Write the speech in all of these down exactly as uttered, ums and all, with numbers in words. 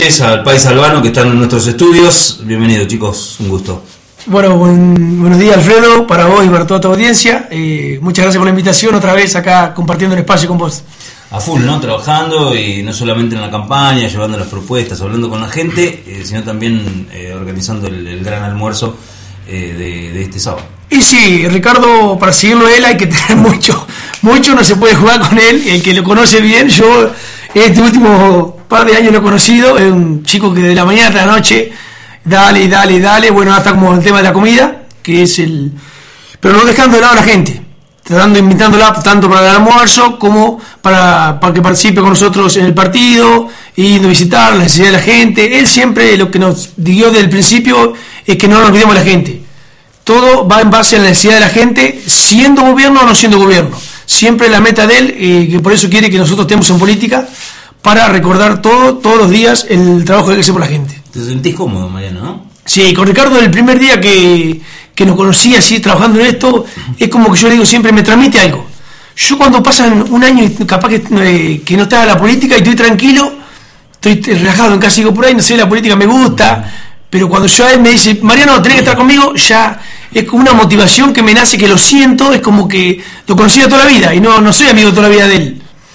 Al país albano que están en nuestros estudios. Bienvenido, chicos, un gusto. Bueno, buen, buenos días, Alfredo, para vos y para toda tu audiencia. Eh, muchas gracias por la invitación, otra vez acá compartiendo un espacio con vos. A full, ¿no? Trabajando y no solamente en la campaña, llevando las propuestas, hablando con la gente, eh, sino también eh, organizando el, el gran almuerzo eh, de, de este sábado. Y sí, Ricardo, para seguirlo a él hay que tener mucho, mucho, no se puede jugar con él. El que lo conoce bien, yo este último par de años lo he conocido, es un chico que de la mañana hasta la noche, dale, dale, dale, bueno, hasta como el tema de la comida, que es el... Pero no dejando de lado a la gente, tratando, invitándola tanto para el almuerzo como para, para que participe con nosotros en el partido, yendo a visitar la necesidad de la gente. Él siempre lo que nos dio desde el principio es que no nos olvidemos de la gente. Todo va en base a la necesidad de la gente, siendo gobierno o no siendo gobierno. Siempre la meta de él, eh, que por eso quiere que nosotros estemos en política, para recordar todo, todos los días el trabajo que hace por la gente. ¿Te sentís cómodo, Mariano, no? Sí, con Ricardo el primer día que, que nos conocí así trabajando en esto, es como que yo le digo siempre, me transmite algo. Yo cuando pasan un año capaz que, eh, que no estaba en la política y estoy tranquilo, estoy relajado en casa, digo por ahí, no sé, la política me gusta, pero cuando yo a él me dice, Mariano, tenés que estar conmigo, ya es como una motivación que me nace, que lo siento, es como que lo conocí toda la vida y no, no soy amigo toda la vida de él.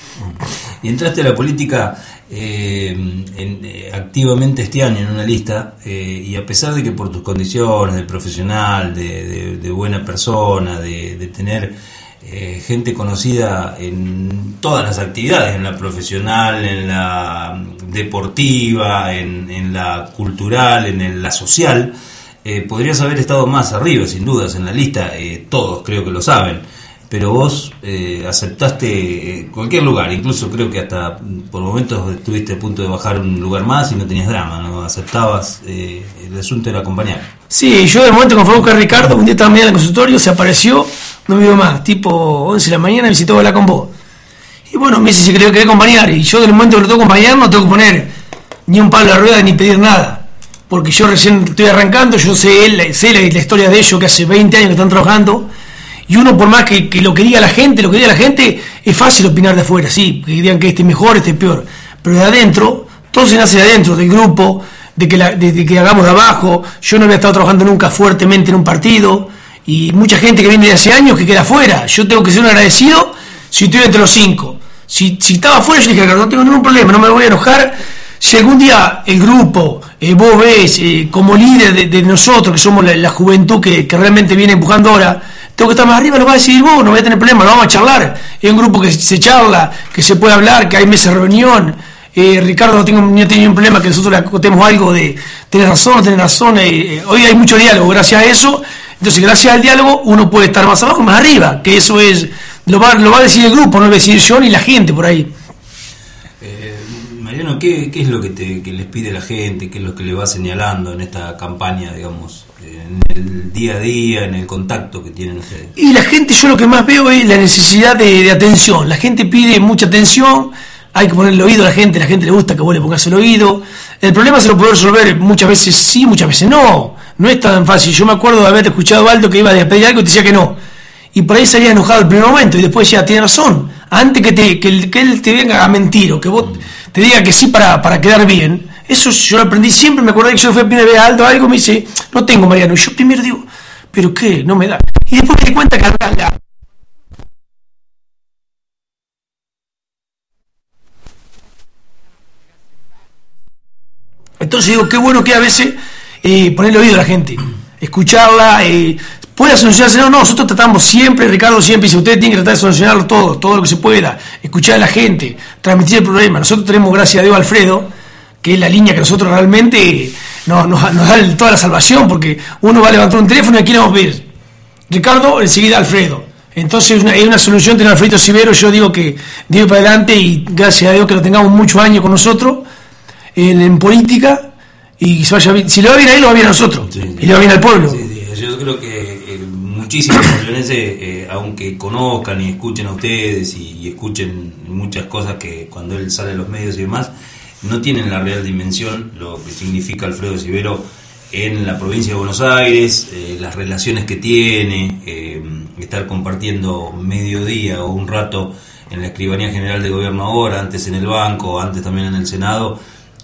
Y entraste a la política eh, en, eh, activamente este año en una lista, eh, y a pesar de que por tus condiciones de profesional, de, de, de buena persona, de, de tener eh, gente conocida en todas las actividades, en la profesional, en la deportiva, en, en la cultural, en el, la social, eh, podrías haber estado más arriba, sin dudas, en la lista, eh, todos creo que lo saben. Pero vos eh, aceptaste eh, cualquier lugar, incluso creo que hasta por momentos estuviste a punto de bajar un lugar más y no tenías drama, ¿no? Aceptabas eh, el asunto de acompañar. Sí, yo de momento cuando fue a buscar a Ricardo, un día estaba en el consultorio, se apareció, no me vio más, tipo once de la mañana, visitó la con vos. Y bueno, me dice si quería, quería acompañar, y yo del momento que lo tengo que acompañar no tengo que poner ni un palo a la rueda ni pedir nada, porque yo recién estoy arrancando, yo sé, él, sé la, la historia de ellos, que hace veinte años que están trabajando. Y uno, por más que, que lo que diga la gente, lo que diga la gente, es fácil opinar de afuera, sí, que digan que este es mejor, este es peor. Pero de adentro, todo se nace de adentro, del grupo, de que, la, de, de que hagamos de abajo. Yo no había estado trabajando nunca fuertemente en un partido, y mucha gente que viene de hace años que queda afuera. Yo tengo que ser un agradecido si estoy entre los cinco. Si, si estaba afuera, yo dije, no tengo ningún problema, no me voy a enojar. Si algún día el grupo, eh, vos ves, eh, como líder de, de nosotros, que somos la, la juventud que, que realmente viene empujando ahora, tengo que estar más arriba, lo vas a decidir vos, no voy a tener problema, lo vamos a charlar. Es un grupo que se charla, que se puede hablar, que hay mesas de reunión. Eh, Ricardo no tengo no tenía un problema que nosotros le acotemos algo de tener razón, no tener razón. Eh, hoy hay mucho diálogo, gracias a eso. Entonces, gracias al diálogo, uno puede estar más abajo y más arriba, que eso es, lo va, lo va a decir el grupo, no lo voy a decir yo ni la gente por ahí. Eh, Mariano, ¿qué, qué es lo que, te, que les pide la gente? ¿Qué es lo que le va señalando en esta campaña, digamos? En el día a día, en el contacto que tienen ustedes. Y la gente, yo lo que más veo es la necesidad de, de atención. La gente pide mucha atención, hay que ponerle oído a la gente, a la gente le gusta que vos le pongas el oído. El problema se lo puede resolver muchas veces sí, muchas veces no. No es tan fácil. Yo me acuerdo de haber escuchado a Aldo que iba a pedir algo y te decía que no. Y por ahí salía enojado el primer momento y después decía, tiene razón. Antes que, te, que, que él te venga a mentir o que vos te diga que sí para, para quedar bien. Eso yo lo aprendí, siempre me acordé que yo fui a primera vez a Aldo algo, me dice, no tengo, Mariano. Y yo primero digo, ¿pero qué? No me da. Y después me di cuenta que la... Entonces digo, qué bueno que a veces eh, ponerle oído a la gente, escucharla, eh, puede solucionarse, no, no, nosotros tratamos siempre, Ricardo siempre dice, ustedes tienen que tratar de solucionarlo todo, todo lo que se pueda, escuchar a la gente, transmitir el problema. Nosotros tenemos, gracias a Dios, Alfredo, que es la línea que nosotros realmente nos, nos, nos da toda la salvación, porque uno va a levantar un teléfono y aquí le vamos a ver Ricardo, enseguida Alfredo. Entonces una, es una solución tener a Alfredo Civero. Yo digo que digo para adelante y gracias a Dios que lo tengamos muchos años con nosotros en, en política, y se vaya bien. Si le va bien a él, lo va bien a nosotros, sí, sí, y le va bien al pueblo. Sí, sí. Yo creo que eh, muchísimos campeoneses, eh, aunque conozcan y escuchen a ustedes y, y escuchen muchas cosas que cuando él sale a los medios y demás, no tienen la real dimensión lo que significa Alfredo Civero en la provincia de Buenos Aires, eh, las relaciones que tiene, eh, estar compartiendo mediodía o un rato en la Escribanía General de Gobierno ahora, antes en el banco, antes también en el Senado,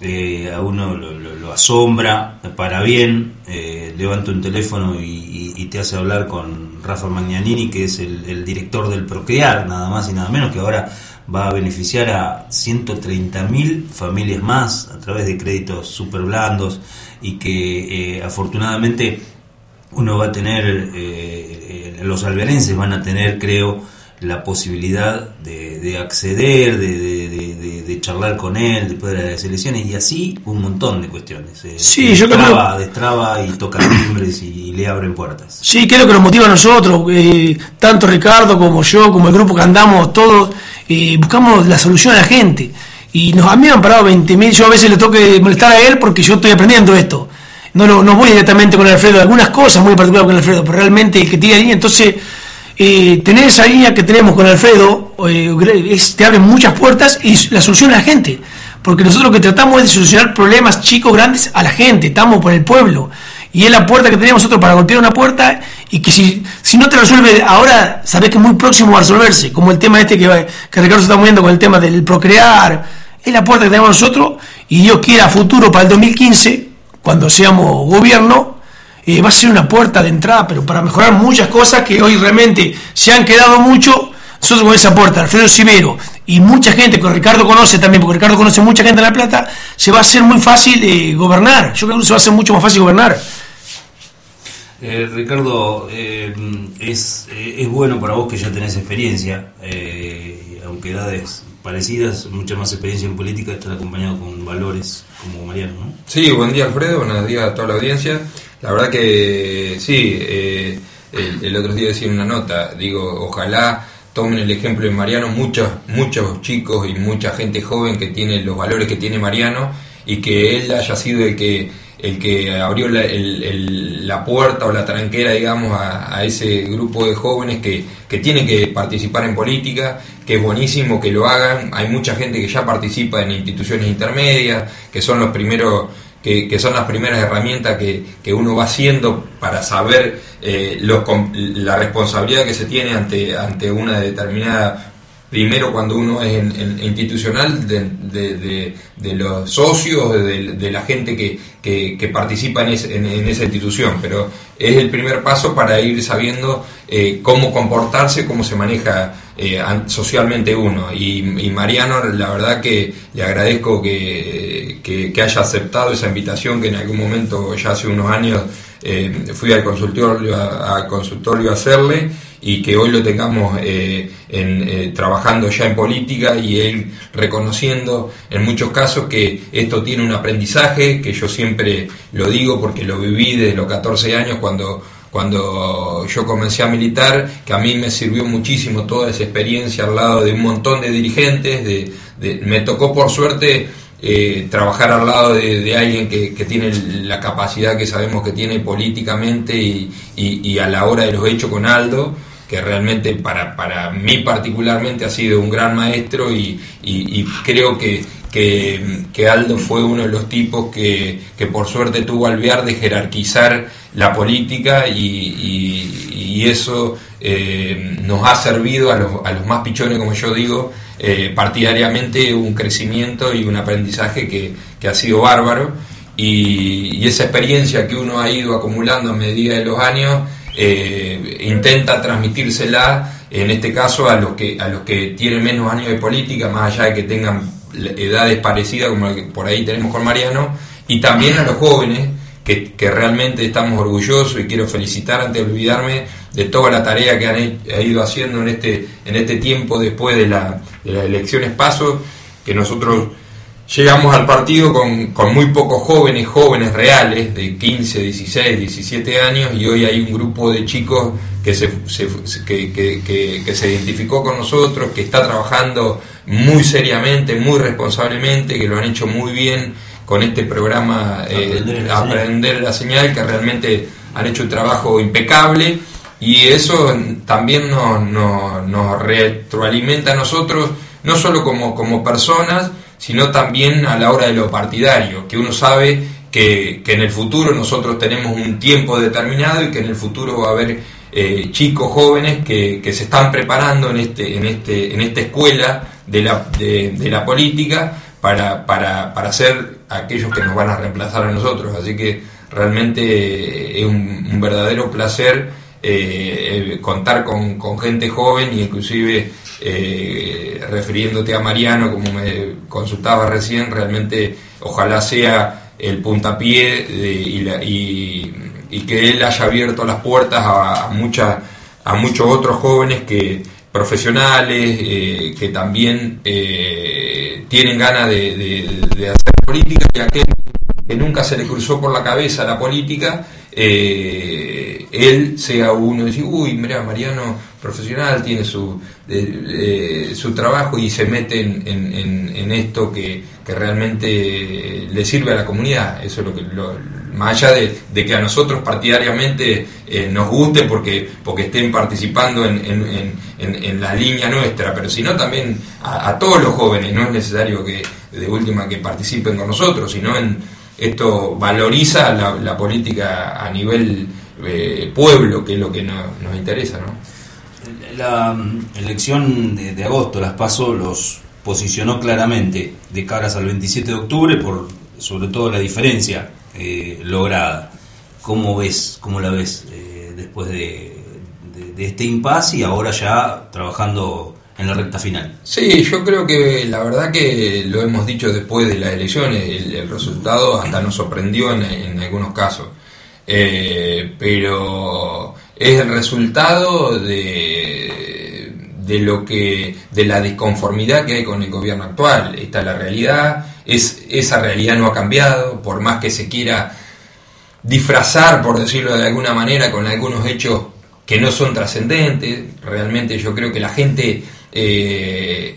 eh, a uno lo, lo, lo asombra para bien, eh, levanta un teléfono y, y, y te hace hablar con Rafa Magnanini, que es el, el director del Procrear, nada más y nada menos, que ahora va a beneficiar a ciento treinta mil familias más a través de créditos super blandos, y que eh, afortunadamente uno va a tener, eh, eh, los alvearenses van a tener, creo, la posibilidad de, de acceder, de, de, de, de charlar con él después de las elecciones, y así un montón de cuestiones. Eh, sí, yo destraba, creo... destraba y toca timbres y, y le abren puertas. Sí, creo que nos motiva a nosotros, eh, tanto Ricardo como yo, como el grupo que andamos, todos, eh, buscamos la solución a la gente. Y nos, a mí me han parado veinte mil, yo a veces le tengo que molestar a él porque yo estoy aprendiendo esto. No, no, no voy directamente con Alfredo, algunas cosas muy particulares con Alfredo, pero realmente el que tira línea, entonces... Eh, tener esa línea que tenemos con Alfredo eh, es, te abre muchas puertas y la solución a la gente, porque nosotros lo que tratamos es de solucionar problemas chicos, grandes a la gente, estamos por el pueblo y es la puerta que tenemos nosotros para golpear una puerta, y que si, si no te resuelve ahora, sabés que muy próximo va a resolverse, como el tema este que, que Ricardo se está moviendo con el tema del Procrear. Es la puerta que tenemos nosotros, y Dios quiera, a futuro para el dos mil quince, cuando seamos gobierno, Eh, va a ser una puerta de entrada, pero para mejorar muchas cosas que hoy realmente se han quedado mucho. Nosotros con esa puerta, Alfredo Civero y mucha gente que Ricardo conoce también, porque Ricardo conoce mucha gente en La Plata, se va a hacer muy fácil eh, gobernar. Yo creo que se va a hacer mucho más fácil gobernar. Eh, Ricardo, eh, es, eh, es bueno para vos que ya tenés experiencia, eh, aunque edades parecidas, mucha más experiencia en política, estar acompañado con valores como Mariano, ¿no? Sí, buen día Alfredo, buenos días a toda la audiencia. La verdad que sí, eh, el, el otro día decía en una nota, digo, ojalá tomen el ejemplo de Mariano muchos, muchos chicos y mucha gente joven que tiene los valores que tiene Mariano, y que él haya sido el que el que abrió la, el, el, la puerta o la tranquera, digamos, a, a ese grupo de jóvenes que, que tienen que participar en política, que es buenísimo que lo hagan. Hay mucha gente que ya participa en instituciones intermedias, que son los primeros... Que, que son las primeras herramientas que, que uno va haciendo para saber eh, los, la responsabilidad que se tiene ante, ante una determinada, primero cuando uno es en, en institucional, de, de, de, de los socios, de, de la gente que, que, que participa en, ese, en, en esa institución, pero es el primer paso para ir sabiendo eh, cómo comportarse, cómo se maneja eh, socialmente uno. Y, y Mariano, la verdad que le agradezco que, que, que haya aceptado esa invitación, que en algún momento, ya hace unos años, eh, fui al consultorio a, al consultorio a hacerle, y que hoy lo tengamos eh, en, eh, trabajando ya en política, y él reconociendo en muchos casos que esto tiene un aprendizaje, que yo siempre lo digo porque lo viví desde los catorce años cuando, cuando yo comencé a militar, que a mí me sirvió muchísimo toda esa experiencia al lado de un montón de dirigentes. De, de, me tocó por suerte eh, trabajar al lado de, de alguien que, que tiene la capacidad que sabemos que tiene políticamente y, y, y a la hora de los hechos, con Aldo, que realmente para, para mí particularmente ha sido un gran maestro, y, y, y creo que, que, que Aldo fue uno de los tipos que, que por suerte tuvo alvear de jerarquizar la política, y, y, y eso eh, nos ha servido a los, a los más pichones, como yo digo, eh, partidariamente, un crecimiento y un aprendizaje que, que ha sido bárbaro, y, y esa experiencia que uno ha ido acumulando a medida de los años, Eh, intenta transmitírsela, en este caso a los que a los que tienen menos años de política, más allá de que tengan edades parecidas como la que por ahí tenemos con Mariano, y también a los jóvenes que, que realmente estamos orgullosos, y quiero felicitar antes de olvidarme de toda la tarea que han he, ido haciendo en este en este tiempo después de, la, de las elecciones PASO, que nosotros llegamos al partido con, con muy pocos jóvenes, jóvenes reales, de quince, dieciséis, diecisiete años, y hoy hay un grupo de chicos que se, se, que, que, que, que se identificó con nosotros, que está trabajando muy seriamente, muy responsablemente, que lo han hecho muy bien con este programa eh, Aprender, la Aprender la Señal, que realmente han hecho un trabajo impecable, y eso también nos, nos, nos retroalimenta a nosotros, no solo como, como personas, sino también a la hora de lo partidario, que uno sabe que, que en el futuro nosotros tenemos un tiempo determinado, y que en el futuro va a haber eh, chicos jóvenes que, que se están preparando en este en este en esta escuela de la de, de la política para para para ser aquellos que nos van a reemplazar a nosotros, así que realmente es un, un verdadero placer eh, contar con, con gente joven y inclusive eh, refiriéndote a Mariano, como me consultaba recién, realmente ojalá sea el puntapié de, y, la, y, y que él haya abierto las puertas a, a, muchas, a muchos otros jóvenes que profesionales eh, que también eh, tienen ganas de, de, de hacer política, y aquel que nunca se le cruzó por la cabeza la política, eh, él sea uno y decir, uy, mira, Mariano profesional, tiene su eh, eh, su trabajo y se mete en, en, en esto que, que realmente le sirve a la comunidad. Eso es lo que lo, más allá de, de que a nosotros partidariamente eh, nos guste porque porque estén participando en, en, en, en la línea nuestra, pero sino también a, a todos los jóvenes. No es necesario que de última que participen con nosotros, sino en esto valoriza la, la política a nivel eh, pueblo, que es lo que nos, nos interesa, ¿no? La elección de, de agosto, las PASO, los posicionó claramente de caras al veintisiete de octubre por sobre todo la diferencia eh, lograda. ¿Cómo ves, cómo la ves eh, después de, de, de este impasse y ahora ya trabajando en la recta final? Sí, yo creo que la verdad que lo hemos dicho después de las elecciones, el, el resultado hasta nos sorprendió en, en algunos casos, eh, pero es el resultado de, de lo que de la disconformidad que hay con el gobierno actual. Esta es la realidad, es, esa realidad no ha cambiado, por más que se quiera disfrazar, por decirlo de alguna manera, con algunos hechos que no son trascendentes. Realmente yo creo que la gente eh,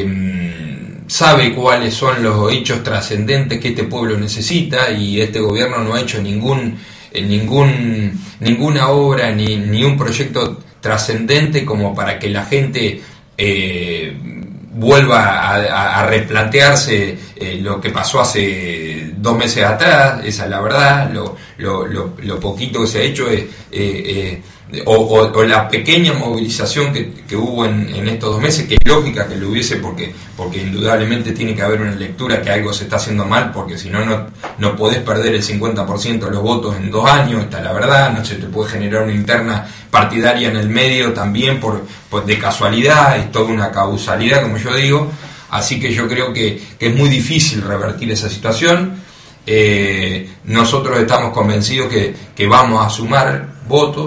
eh, sabe cuáles son los hechos trascendentes que este pueblo necesita, y este gobierno no ha hecho ningún ningún ninguna obra ni, ni un proyecto trascendente como para que la gente eh, vuelva a, a, a replantearse eh, lo que pasó hace dos meses atrás. Esa es la verdad. Lo, lo, lo, lo poquito que se ha hecho es eh, eh, o, o, o la pequeña movilización que, que hubo en, en estos dos meses, que es lógica que lo hubiese, porque porque indudablemente tiene que haber una lectura que algo se está haciendo mal, porque si no, no no podés perder el cincuenta por ciento de los votos en dos años. Esta es la verdad. No se te puede generar una interna partidaria en el medio también por, por de casualidad. Es toda una causalidad, como yo digo. Así que yo creo que, que es muy difícil revertir esa situación. Eh, nosotros estamos convencidos que, que vamos a sumar votos.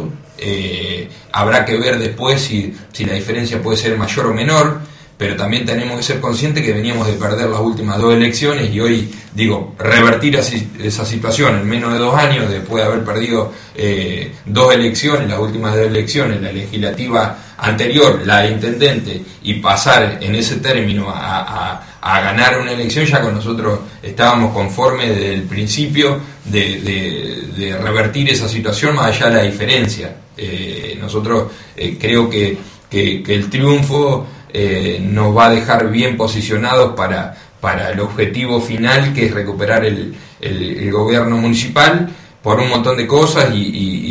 Eh, habrá que ver después si, si la diferencia puede ser mayor o menor, pero también tenemos que ser conscientes que veníamos de perder las últimas dos elecciones, y hoy, digo, revertir así, esa situación en menos de dos años, después de haber perdido eh, dos elecciones, las últimas dos elecciones, la legislativa anterior, la de intendente, y pasar en ese término a, a, a ganar una elección, ya con nosotros estábamos conformes desde el principio de, de, de revertir esa situación más allá de la diferencia. Eh, nosotros eh, creo que, que, que el triunfo eh, nos va a dejar bien posicionados para, para el objetivo final, que es recuperar el, el, el gobierno municipal, por un montón de cosas, y,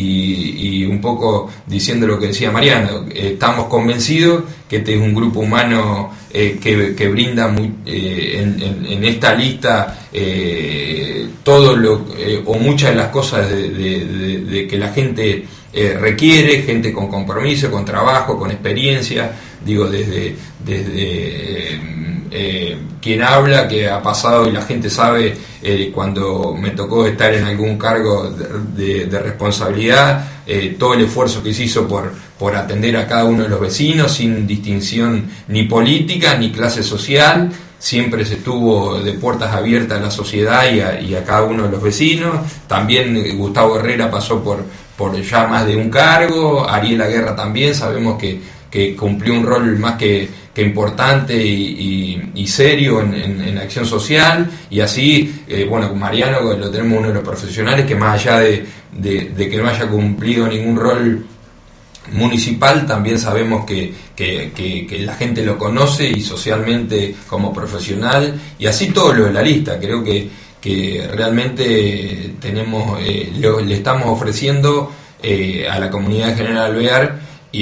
y, y, y un poco diciendo lo que decía Mariano, eh, estamos convencidos que este es un grupo humano eh, que, que brinda muy, eh, en, en, en esta lista eh, todo lo eh, o muchas de las cosas de, de, de, de que la gente eh, requiere, gente con compromiso, con trabajo, con experiencia, digo, desde desde eh, eh, quien habla, que ha pasado y la gente sabe, eh, cuando me tocó estar en algún cargo de, de, de responsabilidad, eh, todo el esfuerzo que se hizo por, por atender a cada uno de los vecinos sin distinción ni política ni clase social. Siempre se estuvo de puertas abiertas a la sociedad y a, y a cada uno de los vecinos. También Gustavo Herrera pasó por, por ya más de un cargo, Ariela Guerra también, sabemos que, que cumplió un rol más que, que importante y, y, y serio en, en, en acción social, y así, eh, bueno, con Mariano lo tenemos uno de los profesionales que más allá de, de, de que no haya cumplido ningún rol municipal, también sabemos que, que, que, que la gente lo conoce y socialmente como profesional, y así todo lo de la lista. Creo que, que realmente tenemos eh, lo, le estamos ofreciendo eh, a la comunidad de General Alvear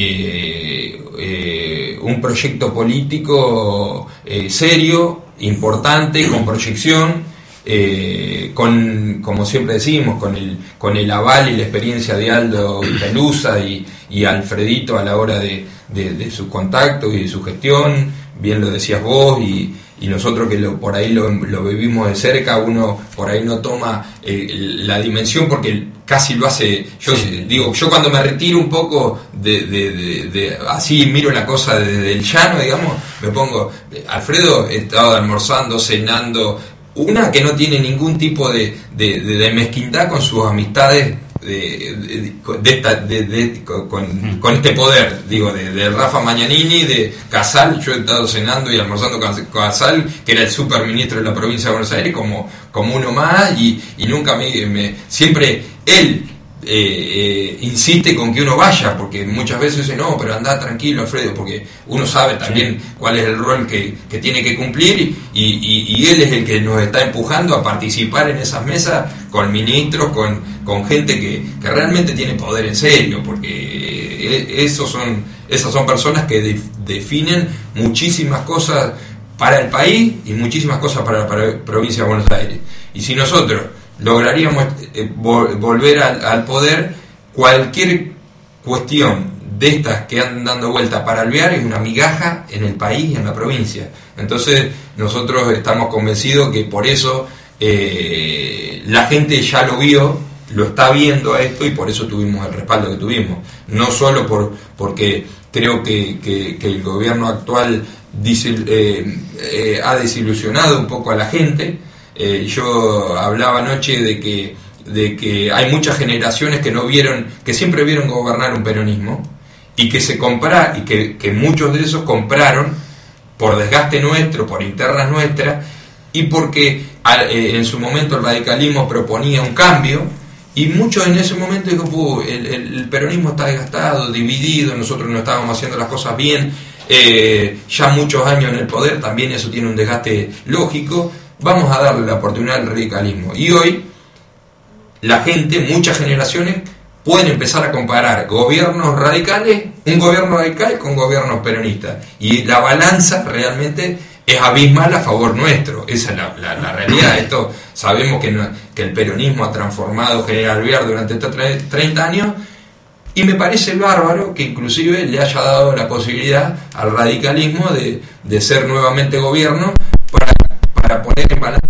eh, eh, un proyecto político eh, serio, importante, con proyección, eh, con, como siempre decimos, con el, con el aval y la experiencia de Aldo Pelusa y, y Alfredito a la hora de, de, de sus contactos y de su gestión, bien lo decías vos, y, y nosotros que lo, por ahí lo, lo vivimos de cerca, uno por ahí no toma eh, la dimensión porque casi lo hace, yo sí. digo, yo cuando me retiro un poco de, de, de, de así miro la cosa desde el llano, digamos, me pongo, Alfredo estaba almorzando, cenando, una que no tiene ningún tipo de, de, de, de mezquindad con sus amistades de, de, de, esta, de, de con, con este poder, digo, de, de Rafa Magnanini, de Casal. Yo he estado cenando y almorzando con Casal, que era el superministro de la provincia de Buenos Aires, como, como uno más, y, y nunca me, me siempre él eh, eh, insiste con que uno vaya, porque muchas veces dice, no, pero anda tranquilo, Alfredo, porque uno sabe también sí. cuál es el rol que, que tiene que cumplir, y, y, y él es el que nos está empujando a participar en esas mesas con ministros, con, con gente que, que realmente tiene poder en serio, porque esos son, esas son personas que de, definen muchísimas cosas para el país y muchísimas cosas para, para la provincia de Buenos Aires. Y si nosotros lograríamos eh, vol- volver al, al poder, cualquier cuestión de estas que andan dando vuelta para Alvear es una migaja en el país y en la provincia. Entonces nosotros estamos convencidos que por eso eh, la gente ya lo vio, lo está viendo a esto, y por eso tuvimos el respaldo que tuvimos. No solo por porque creo que, que, que el gobierno actual dice, eh, eh, ha desilusionado un poco a la gente. Eh, yo hablaba anoche de que de que hay muchas generaciones que no vieron, que siempre vieron gobernar un peronismo, y que se compra y que, que muchos de esos compraron por desgaste nuestro, por internas nuestras, y porque eh, en su momento el radicalismo proponía un cambio, y muchos en ese momento dijo, el, el, el peronismo está desgastado, dividido, nosotros no estábamos haciendo las cosas bien, eh, ya muchos años en el poder, también eso tiene un desgaste lógico, vamos a darle la oportunidad al radicalismo. Y hoy la gente, muchas generaciones, pueden empezar a comparar gobiernos radicales, un gobierno radical con gobiernos peronistas, y la balanza realmente es abismal a favor nuestro. Esa es la, la, la realidad. Esto sabemos que, no, que el peronismo ha transformado General Alvear durante estos treinta años, y me parece bárbaro que inclusive le haya dado la posibilidad al radicalismo de, de ser nuevamente gobierno para, para poner en balanza.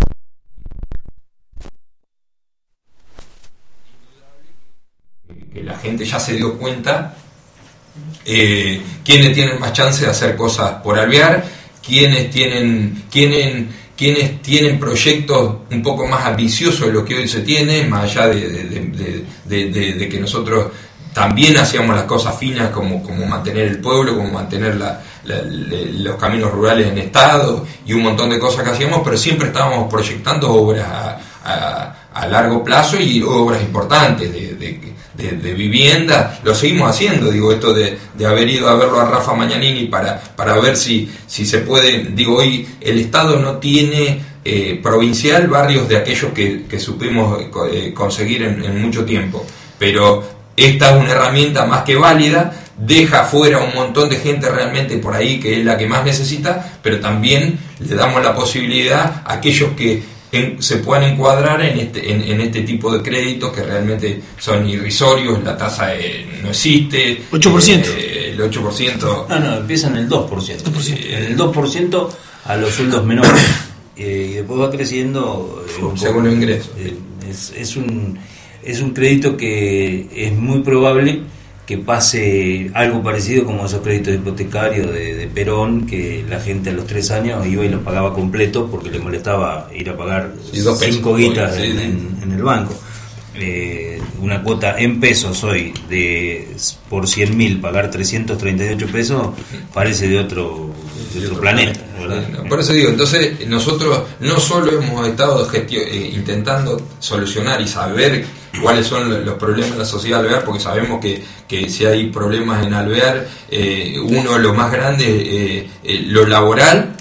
Que la gente ya se dio cuenta eh, quiénes tienen más chance de hacer cosas por Alvear, quiénes tienen, quiénes, quiénes tienen proyectos un poco más ambiciosos de lo que hoy se tiene, más allá de, de, de, de, de, de que nosotros también hacíamos las cosas finas, como, como mantener el pueblo, como mantener la, la, la, los caminos rurales en estado y un montón de cosas que hacíamos, pero siempre estábamos proyectando obras a, a, a largo plazo y obras importantes de, de De, de vivienda. Lo seguimos haciendo, digo, esto de, de haber ido a verlo a Rafa Magnanini para, para ver si, si se puede, digo, hoy el Estado no tiene eh, provincial barrios de aquellos que, que supimos eh, conseguir en, en mucho tiempo, pero esta es una herramienta más que válida, deja fuera un montón de gente realmente por ahí que es la que más necesita, pero también le damos la posibilidad a aquellos que En, se puedan encuadrar en este en, en este tipo de créditos que realmente son irrisorios, la tasa eh, no existe, ocho por ciento. Eh, el ocho por ciento. No, no, empieza en el dos por ciento. dos por ciento. En el dos por ciento a los sueldos menores. Eh, y después va creciendo eh, un según poco, los ingresos. Eh, es, es, un, es un crédito que es muy probable que pase algo parecido como esos créditos hipotecarios de, de Perón, que la gente a los tres años iba y los pagaba completo porque le molestaba ir a pagar sí, cinco guitas sí, en, sí. en, en el banco. Eh, una cuota en pesos hoy de por cien mil pagar trescientos treinta y ocho pesos parece de otro, de otro planeta, ¿verdad? Sí, no, por eso digo, entonces nosotros no solo hemos estado gestio- eh, intentando solucionar y saber cuáles son los problemas de la sociedad de Alvear, porque sabemos que, que si hay problemas en Alvear, eh, uno de los más grandes, eh, eh, lo laboral,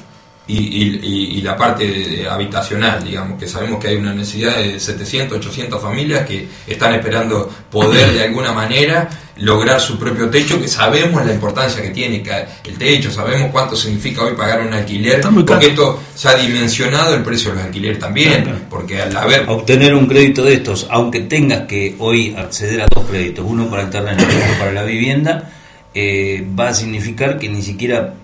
y, y, y la parte de, de habitacional, digamos, que sabemos que hay una necesidad de setecientas, ochocientas familias que están esperando poder de alguna manera lograr su propio techo, que sabemos la importancia que tiene el techo, sabemos cuánto significa hoy pagar un alquiler, porque esto se ha dimensionado el precio de los alquileres también, claro, porque al haber... Obtener un crédito de estos, aunque tengas que hoy acceder a dos créditos, uno para el terreno y otro para la vivienda, eh, va a significar que ni siquiera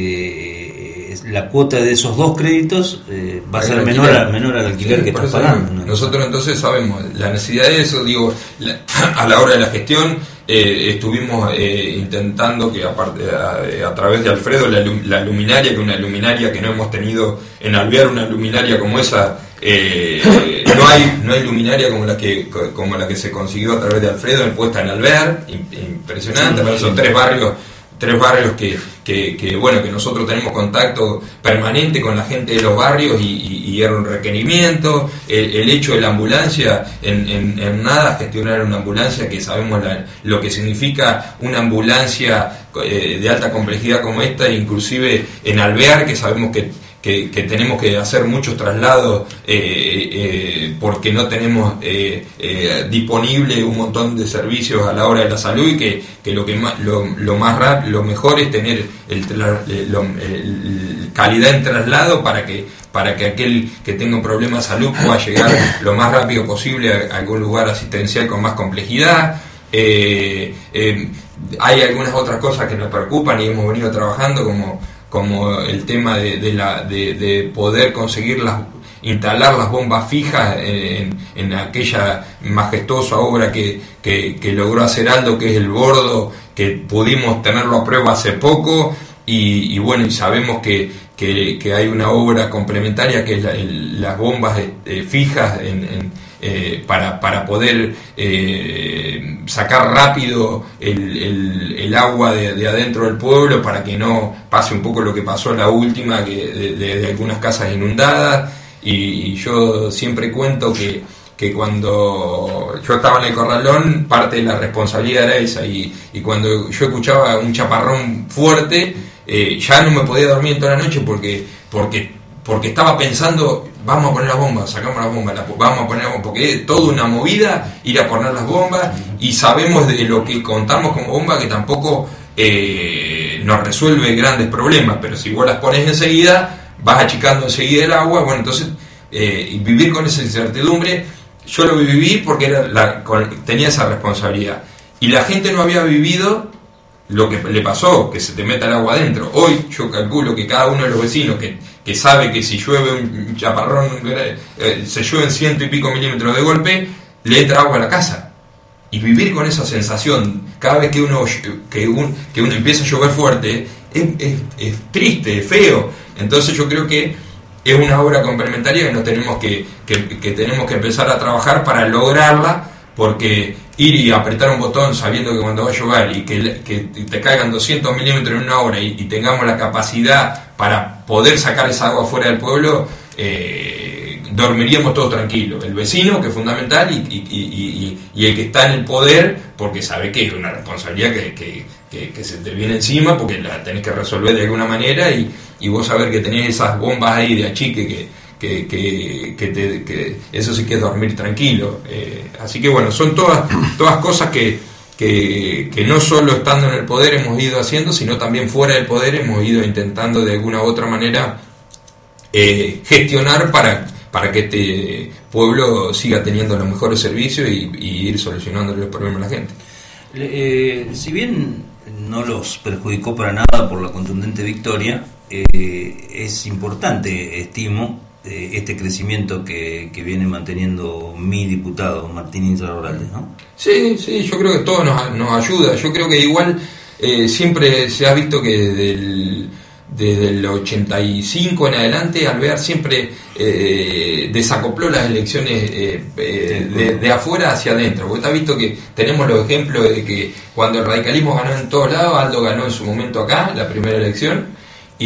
eh, la cuota de esos dos créditos eh, va a ser menor, a, menor al alquiler, sí, que estás pagando, ¿no? Nosotros entonces sabemos la necesidad de eso, digo, la, a la hora de la gestión eh, estuvimos eh, intentando que aparte a, a través de Alfredo la, la luminaria, que una luminaria que no hemos tenido en Alvear, una luminaria como esa, eh, no hay no hay luminaria como la que como la que se consiguió a través de Alfredo puesta en Alvear, impresionante, sí, son tres barrios tres barrios que, que, que bueno que nosotros tenemos contacto permanente con la gente de los barrios y, y, y era un requerimiento el, el hecho de la ambulancia en, en, en nada gestionar una ambulancia, que sabemos la, lo que significa una ambulancia eh, de alta complejidad como esta, inclusive en Alvear, que sabemos que Que, que tenemos que hacer muchos traslados eh, eh, porque no tenemos eh, eh, disponible un montón de servicios a la hora de la salud, y que, que lo que más, lo, lo más rápido, lo mejor es tener el, lo, el calidad en traslado para que para que aquel que tenga un problema de salud pueda llegar lo más rápido posible a, a algún lugar asistencial con más complejidad. Eh, eh, hay algunas otras cosas que nos preocupan y hemos venido trabajando, como como el tema de, de, la, de, de poder conseguir las, instalar las bombas fijas en, en aquella majestuosa obra que, que, que logró hacer Aldo, que es el bordo, que pudimos tenerlo a prueba hace poco, y, y bueno, y sabemos que, que, que hay una obra complementaria que es la, el, las bombas eh, fijas en, en Eh, para, para poder eh, sacar rápido el, el, el agua de, de adentro del pueblo, para que no pase un poco lo que pasó la última, que de, de, de algunas casas inundadas. Y, y yo siempre cuento que, que cuando yo estaba en el corralón, parte de la responsabilidad era esa, y, y cuando yo escuchaba un chaparrón fuerte, eh, ya no me podía dormir en toda la noche, porque porque porque estaba pensando, vamos a poner las bombas, sacamos las bombas, la, vamos a poner las bombas, porque es toda una movida ir a poner las bombas, y sabemos de lo que contamos como bomba que tampoco eh, nos resuelve grandes problemas, pero si vos las pones enseguida, vas achicando enseguida el agua. Bueno, entonces eh, vivir con esa incertidumbre, yo lo viví porque era la, con, tenía esa responsabilidad, y la gente no había vivido lo que le pasó, que se te meta el agua adentro. Hoy yo calculo que cada uno de los vecinos que, que sabe que si llueve un chaparrón, eh, se llueven ciento y pico milímetros de golpe, le entra agua a la casa. Y vivir con esa sensación cada vez que uno que, un, que uno empieza a llover fuerte es, es, es triste, es feo. Entonces yo creo que es una obra complementaria que nos tenemos que, que, que tenemos que empezar a trabajar para lograrla, porque ir y apretar un botón sabiendo que cuando va a llover y que, que te caigan doscientos milímetros en una hora y, y tengamos la capacidad para poder sacar esa agua fuera del pueblo, eh, dormiríamos todos tranquilos. El vecino, que es fundamental, y, y, y, y el que está en el poder, porque sabe que es una responsabilidad que, que, que, que se te viene encima, porque la tenés que resolver de alguna manera, y, y vos saber que tenés esas bombas ahí de achique que Que, que, que, te, que eso sí que es dormir tranquilo. Eh, así que bueno, son todas todas cosas que, que, que no solo estando en el poder hemos ido haciendo, sino también fuera del poder hemos ido intentando de alguna u otra manera eh, gestionar para, para que este pueblo siga teniendo los mejores servicios y, y ir solucionando los problemas a la gente. Eh, si bien no los perjudicó para nada por la contundente victoria, eh, es importante, estimo, este crecimiento que, que viene manteniendo mi diputado Martín Insaurralde, ¿no? Sí, sí, yo creo que todo nos, nos ayuda. Yo creo que igual eh, siempre se ha visto que desde el, desde el ochenta y cinco en adelante Alvear siempre eh, desacopló las elecciones eh, eh, de, de afuera hacia adentro. Porque está visto que tenemos los ejemplos de que cuando el radicalismo ganó en todos lados, Aldo ganó en su momento acá, la primera elección.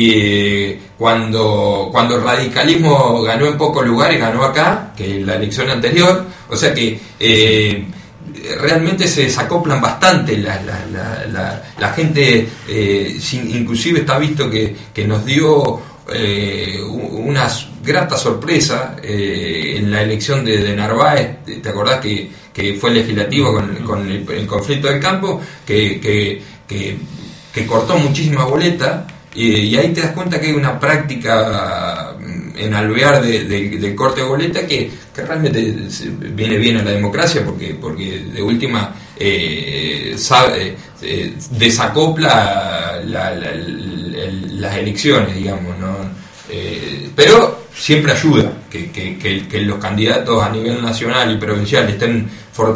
Y cuando cuando el radicalismo ganó en pocos lugares, ganó acá, que en la elección anterior. O sea que eh, realmente se desacoplan bastante la, la, la, la, la gente, eh, sin, inclusive está visto que, que nos dio eh, una grata sorpresa eh, en la elección de, de Narváez. ¿Te acordás que, que fue legislativo con, con el, el conflicto del campo? Que, que, que, que cortó muchísimas boletas, y, y ahí te das cuenta que hay una práctica en Alvear de, de, del corte de boleta que, que realmente viene bien a la democracia, porque, porque de última eh, sabe, eh, desacopla la, la, la, las elecciones, digamos, ¿no? Eh, pero siempre ayuda que, que, que, que los candidatos a nivel nacional y provincial estén for,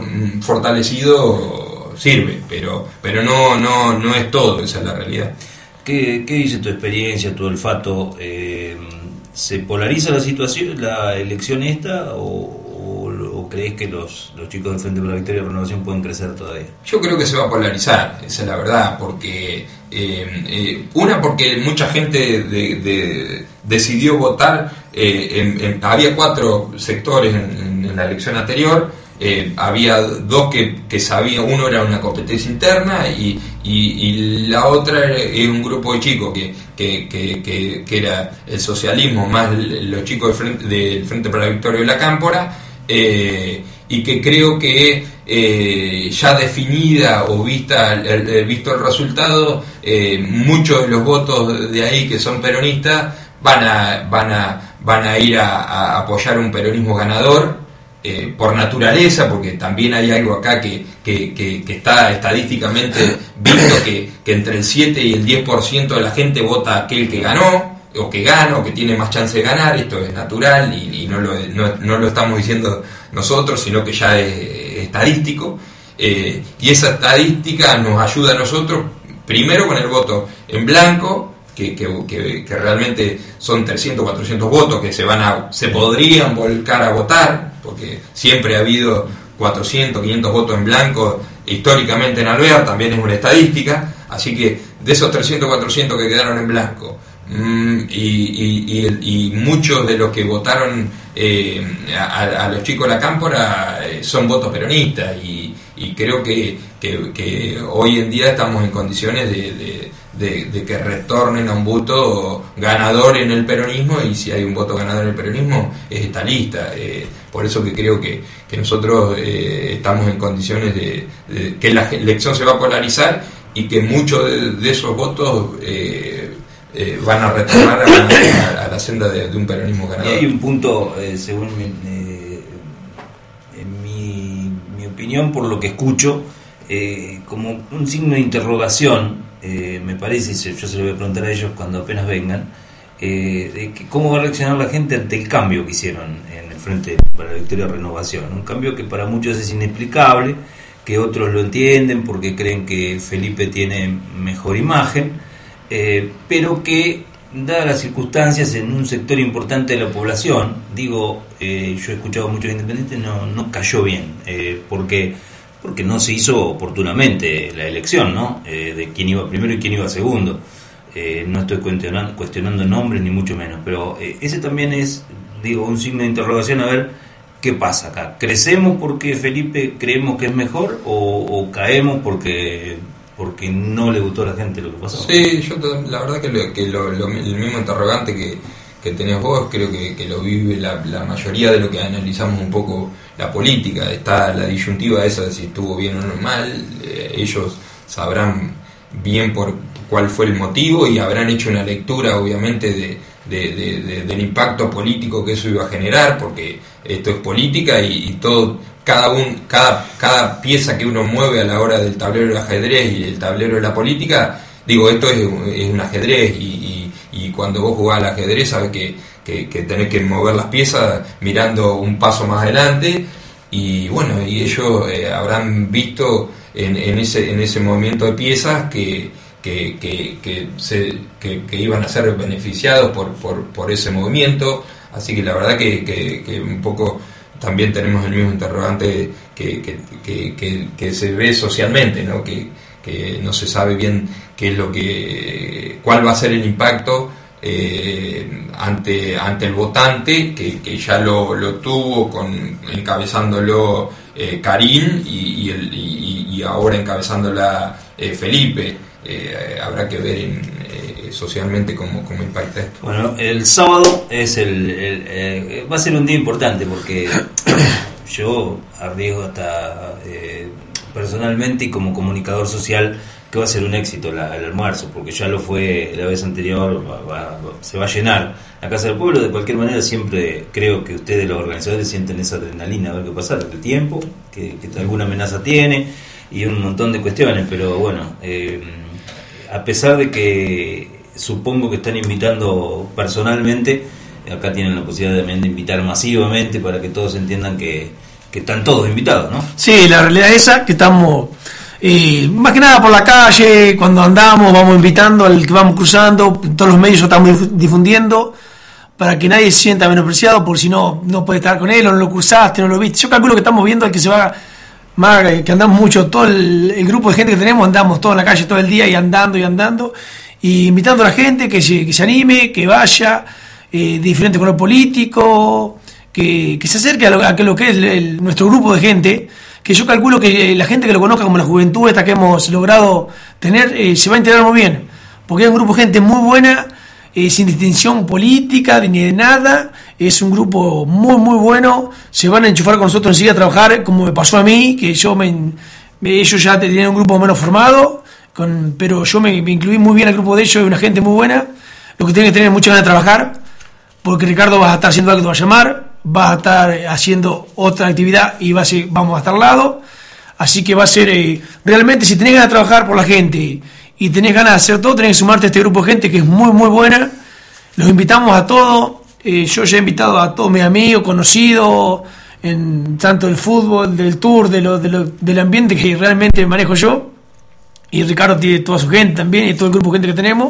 fortalecidos, sirve, pero pero no no no es todo, esa es la realidad. ¿Qué, qué dice tu experiencia, tu olfato? Eh, ¿Se polariza la situación, la elección esta, o, o, o crees que los, los chicos del Frente para la Victoria y la Renovación pueden crecer todavía? Yo creo que se va a polarizar, esa es la verdad, porque eh, eh, una, porque mucha gente de, de, decidió votar, eh, en, en, había cuatro sectores en, en la elección anterior. Eh, había dos que, que sabía, uno era una competencia interna y, y, y la otra era un grupo de chicos que, que, que, que, que era el socialismo más los chicos del Frente, del Frente para la Victoria de la Cámpora, eh, y que creo que eh, ya definida o vista el, el, visto el resultado, eh, muchos de los votos de ahí que son peronistas van a, van a, van a ir a, a apoyar un peronismo ganador. Eh, por naturaleza, porque también hay algo acá que, que, que, que está estadísticamente visto que, que entre el siete y el diez por ciento de la gente vota a aquel que ganó, o que gana, o que tiene más chance de ganar. Esto es natural y, y no, lo, no, no lo estamos diciendo nosotros, sino que ya es, es estadístico. Eh, y esa estadística nos ayuda a nosotros, primero con el voto en blanco, Que, que, que, que realmente son trescientos, cuatrocientos votos que se van a se podrían volcar a votar, porque siempre ha habido cuatrocientos, quinientos votos en blanco históricamente en Alvear, también es una estadística. Así que de esos trescientos, cuatrocientos que quedaron en blanco, mmm, y, y, y, y muchos de los que votaron eh, a, a los chicos de la Cámpora eh, son votos peronistas, y, y creo que, que, que hoy en día estamos en condiciones de, de De, de que retornen a un voto ganador en el peronismo, y si hay un voto ganador en el peronismo es esta lista. Eh, por eso que creo que, que nosotros eh, estamos en condiciones de, de que la elección se va a polarizar, y que muchos de, de esos votos eh, eh, van a retornar a, a, a la senda de, de un peronismo ganador. Y hay un punto, eh, según mi, eh, en mi, mi opinión, por lo que escucho, eh, como un signo de interrogación. Eh, me parece, yo se lo voy a preguntar a ellos cuando apenas vengan, eh, de que cómo va a reaccionar la gente ante el cambio que hicieron en el Frente para la Victoria y la Renovación. Un cambio que para muchos es inexplicable, que otros lo entienden porque creen que Felipe tiene mejor imagen, eh, pero que, dadas las circunstancias en un sector importante de la población, digo, eh, yo he escuchado a muchos independientes, no, no cayó bien, eh, porque... porque no se hizo oportunamente la elección, ¿no? Eh, de quién iba primero y quién iba segundo. Eh, no estoy cuestionando, cuestionando nombres ni mucho menos, pero eh, ese también es, digo, un signo de interrogación, a ver qué pasa acá. ¿Crecemos porque Felipe creemos que es mejor, o, o caemos porque porque no le gustó a la gente lo que pasó? Sí, yo la verdad que, lo, que lo, lo, el mismo interrogante que, que tenés vos, creo que, que lo vive la, la mayoría de lo que analizamos un poco la política. Está la disyuntiva esa de si estuvo bien o no mal, eh, ellos sabrán bien por cuál fue el motivo y habrán hecho una lectura obviamente de, de, de, de, del impacto político que eso iba a generar, porque esto es política y, y todo, cada, un, cada, cada pieza que uno mueve a la hora del tablero del ajedrez y el tablero de la política, digo, esto es, es un ajedrez, y, y, y cuando vos jugás al ajedrez sabes que Que, que tenés que mover las piezas mirando un paso más adelante, y bueno, y ellos eh, habrán visto en, en ese en ese movimiento de piezas que que, que, que, se, que, que iban a ser beneficiados por, por, por ese movimiento. Así que la verdad que, que, que un poco también tenemos el mismo interrogante que, que, que, que, que se ve socialmente, ¿no? Que, que no se sabe bien qué es lo que cuál va a ser el impacto Eh, ante ante el votante, que, que ya lo, lo tuvo con encabezándolo eh, Karim y, y, el, y, y ahora encabezándola eh, Felipe. Eh, habrá que ver en, eh, eh, socialmente cómo, cómo impacta esto. Bueno, el sábado es el, el eh, va a ser un día importante porque yo arriesgo hasta eh, personalmente y como comunicador social que va a ser un éxito la, el almuerzo, porque ya lo fue la vez anterior, va, va, va, se va a llenar la Casa del Pueblo. De cualquier manera, siempre creo que ustedes, los organizadores, sienten esa adrenalina, a ver qué pasa, el tiempo, que, que alguna amenaza tiene y un montón de cuestiones, pero bueno, eh, a pesar de que supongo que están invitando personalmente, acá tienen la posibilidad también de invitar masivamente para que todos entiendan que, que están todos invitados, ¿no? Sí, la realidad es esa, que estamos... Eh, más que nada por la calle, cuando andamos, vamos invitando al que vamos cruzando, en todos los medios lo estamos difundiendo para que nadie se sienta menospreciado, porque si no, no puede estar con él, o no lo cruzaste, no lo viste. Yo calculo que estamos viendo al que se va, más, que andamos mucho, todo el, el grupo de gente que tenemos, andamos todo en la calle todo el día y andando y andando, y invitando a la gente que se, que se anime, que vaya, eh, de diferente color político, que, que se acerque a lo, a lo que es el, el, nuestro grupo de gente, que yo calculo que la gente que lo conozca como la juventud esta que hemos logrado tener, eh, se va a integrar muy bien, porque es un grupo de gente muy buena, eh, sin distinción política ni de nada, es un grupo muy muy bueno, se van a enchufar con nosotros enseguida a trabajar, como me pasó a mí, que yo me, me ellos ya tenían un grupo menos formado, con, pero yo me, me incluí muy bien al grupo de ellos, es una gente muy buena, lo que tienen que tener muchas ganas de trabajar, porque Ricardo va a estar haciendo algo que te va a llamar, va a estar haciendo otra actividad y va a ser, vamos a estar al lado, así que va a ser, eh, realmente si tenés ganas de trabajar por la gente y tenés ganas de hacer todo, tenés que sumarte a este grupo de gente que es muy muy buena, los invitamos a todos, eh, yo ya he invitado a todos mis amigos, conocidos, en tanto del fútbol, del tour, de lo, de lo, del ambiente que realmente manejo yo, y Ricardo tiene toda su gente también, y todo el grupo de gente que tenemos,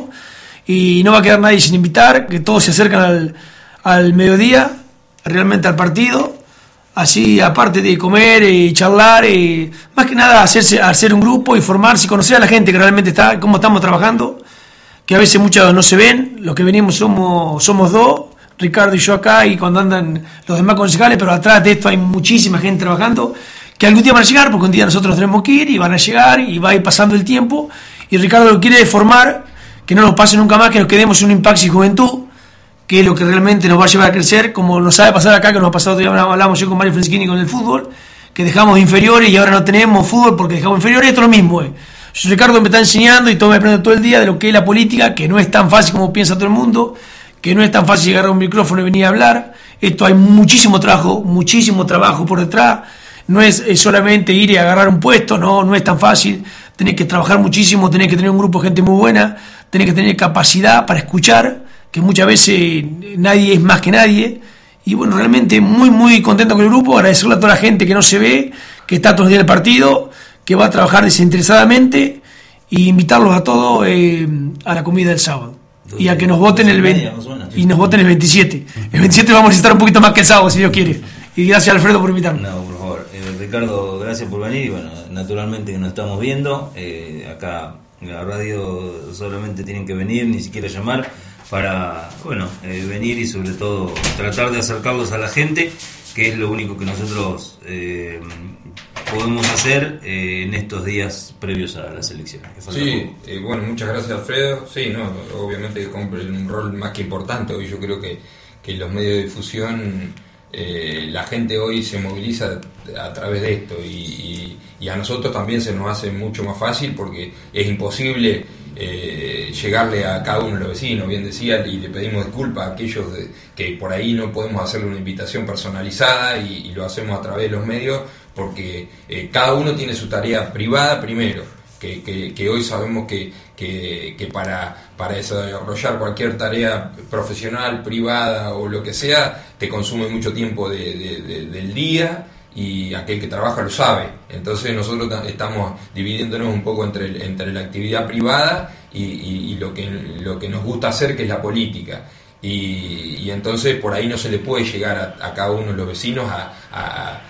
y no va a quedar nadie sin invitar, que todos se acercan al, al mediodía, realmente al partido, así aparte de comer y charlar, y más que nada hacerse hacer un grupo y formarse y conocer a la gente que realmente está, cómo estamos trabajando, que a veces muchos no se ven, los que venimos somos somos dos, Ricardo y yo acá, y cuando andan los demás concejales, pero atrás de esto hay muchísima gente trabajando, que algún día van a llegar, porque un día nosotros tenemos que ir, y van a llegar, y va a ir pasando el tiempo, y Ricardo lo quiere formar, que no nos pase nunca más, que nos quedemos en un Impaxi Juventud, que es lo que realmente nos va a llevar a crecer, como nos sabe pasar acá, que nos ha pasado, todavía hablamos yo con Mario Franceschini con el fútbol, que dejamos inferiores y ahora no tenemos fútbol porque dejamos inferiores, esto es lo mismo. Eh. Yo, Ricardo me está enseñando y todo me aprendo todo el día de lo que es la política, que no es tan fácil como piensa todo el mundo, que no es tan fácil llegar a un micrófono y venir a hablar, esto hay muchísimo trabajo, muchísimo trabajo por detrás, no es, es solamente ir y agarrar un puesto, no, no es tan fácil, tenés que trabajar muchísimo, tenés que tener un grupo de gente muy buena, tenés que tener capacidad para escuchar, que muchas veces nadie es más que nadie, y bueno, realmente muy muy contento con el grupo, agradecerle a toda la gente que no se ve, que está todos los días en el partido, que va a trabajar desinteresadamente, y invitarlos a todos eh, a la comida del sábado, y a que nos voten el veinte, y nos voten el veintisiete, el veintisiete vamos a estar un poquito más que el sábado si Dios quiere, y gracias Alfredo por invitarme. No, por favor, eh, Ricardo, gracias por venir, y bueno, naturalmente que nos estamos viendo, eh, acá en la radio solamente tienen que venir, ni siquiera llamar, para, bueno, eh, venir y sobre todo tratar de acercarlos a la gente, que es lo único que nosotros eh, podemos hacer eh, en estos días previos a las elecciones. Sí, eh, bueno, muchas gracias Alfredo. Sí, no, obviamente que cumple un rol más que importante. Hoy yo creo que, que los medios de difusión, eh, la gente hoy se moviliza a través de esto y, y, y a nosotros también se nos hace mucho más fácil porque es imposible Eh, llegarle a cada uno de los vecinos, bien decía, y le pedimos disculpas a aquellos de, que por ahí no podemos hacerle una invitación personalizada y, y lo hacemos a través de los medios porque eh, cada uno tiene su tarea privada primero, que, que, que hoy sabemos que, que, que para, para desarrollar cualquier tarea profesional, privada o lo que sea, te consume mucho tiempo de, de, de, del día, y aquel que trabaja lo sabe. Entonces nosotros estamos dividiéndonos un poco entre, entre la actividad privada y, y, y lo, que, lo que nos gusta hacer, que es la política. Y, y entonces por ahí no se le puede llegar a, a cada uno de los vecinos a, a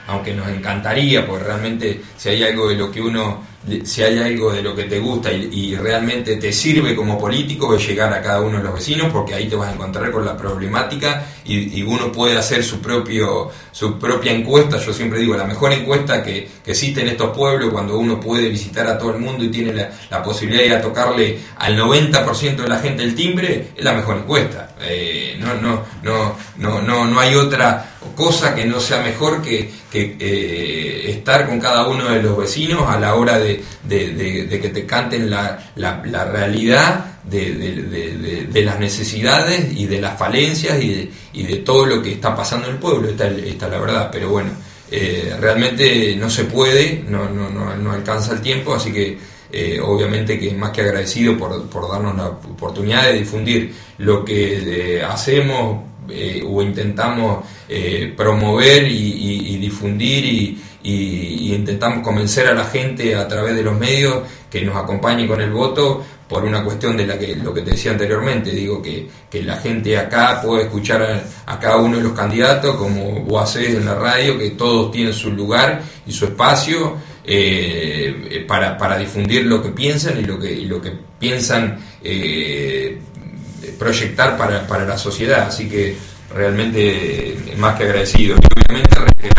aunque nos encantaría, porque realmente si hay algo de lo que uno si hay algo de lo que te gusta y, y realmente te sirve como político, es llegar a cada uno de los vecinos, porque ahí te vas a encontrar con la problemática y, y uno puede hacer su propio su propia encuesta. Yo siempre digo, la mejor encuesta que, que existe en estos pueblos, cuando uno puede visitar a todo el mundo y tiene la, la posibilidad de ir a tocarle al noventa por ciento de la gente el timbre, es la mejor encuesta. Eh, no, no, no, no, no, no hay otra cosa que no sea mejor que, que eh, estar con cada uno de los vecinos a la hora de, de, de, de que te canten la, la, la realidad de, de, de, de, de las necesidades y de las falencias y de, y de todo lo que está pasando en el pueblo. Esta es la verdad, pero bueno, eh, realmente no se puede, no, no, no, no alcanza el tiempo, así que eh, obviamente que más que agradecido por, por darnos la oportunidad de difundir lo que eh, hacemos eh, o intentamos eh, promover y, y, y difundir y, y, y intentamos convencer a la gente a través de los medios que nos acompañe con el voto, por una cuestión de la que lo que te decía anteriormente, digo que, que la gente acá puede escuchar a, a cada uno de los candidatos, como vos hacés en la radio, que todos tienen su lugar y su espacio eh, para, para difundir lo que piensan y lo que, y lo que piensan eh, proyectar para, para la sociedad, así que realmente más que agradecido. Y obviamente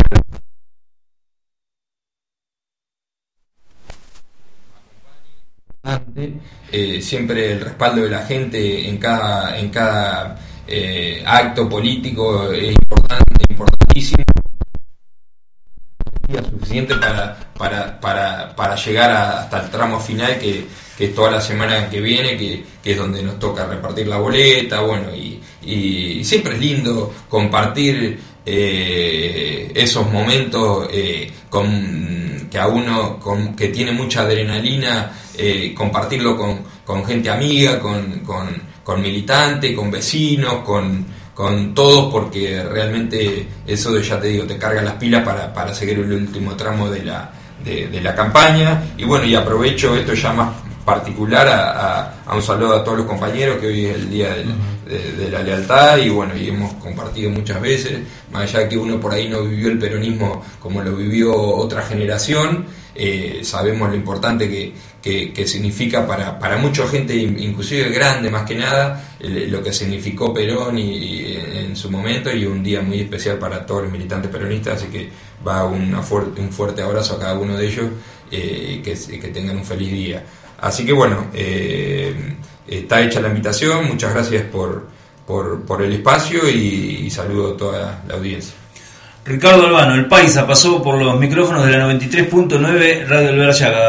Eh, siempre el respaldo de la gente en cada en cada eh, acto político es importante, importantísimo, suficiente para para para para llegar a, hasta el tramo final que, que es toda la semana que viene, que, que es donde nos toca repartir la boleta, bueno, y, y siempre es lindo compartir eh, esos momentos eh, con que a uno con, que tiene mucha adrenalina. Eh, compartirlo con, con gente amiga, con, con, con militantes, con vecinos, con, con todos, porque realmente eso de, ya te digo, te carga las pilas para, para seguir el último tramo de la, de, de la campaña. Y bueno, y aprovecho esto ya más particular a, a, a un saludo a todos los compañeros, que hoy es el día del, de, de la lealtad, y bueno, y hemos compartido muchas veces, más allá de que uno por ahí no vivió el peronismo como lo vivió otra generación. Eh, sabemos lo importante que, que, que significa para, para mucha gente, inclusive grande más que nada, el, lo que significó Perón y, y en su momento, y un día muy especial para todos los militantes peronistas, así que va una fuerte, un fuerte abrazo a cada uno de ellos, eh, que, que tengan un feliz día. Así que bueno, eh, está hecha la invitación, muchas gracias por, por, por el espacio y, y saludo a toda la audiencia. Ricardo Albano, el Paisa, pasó por los micrófonos de la noventa y tres punto nueve Radio Alvear Yaga.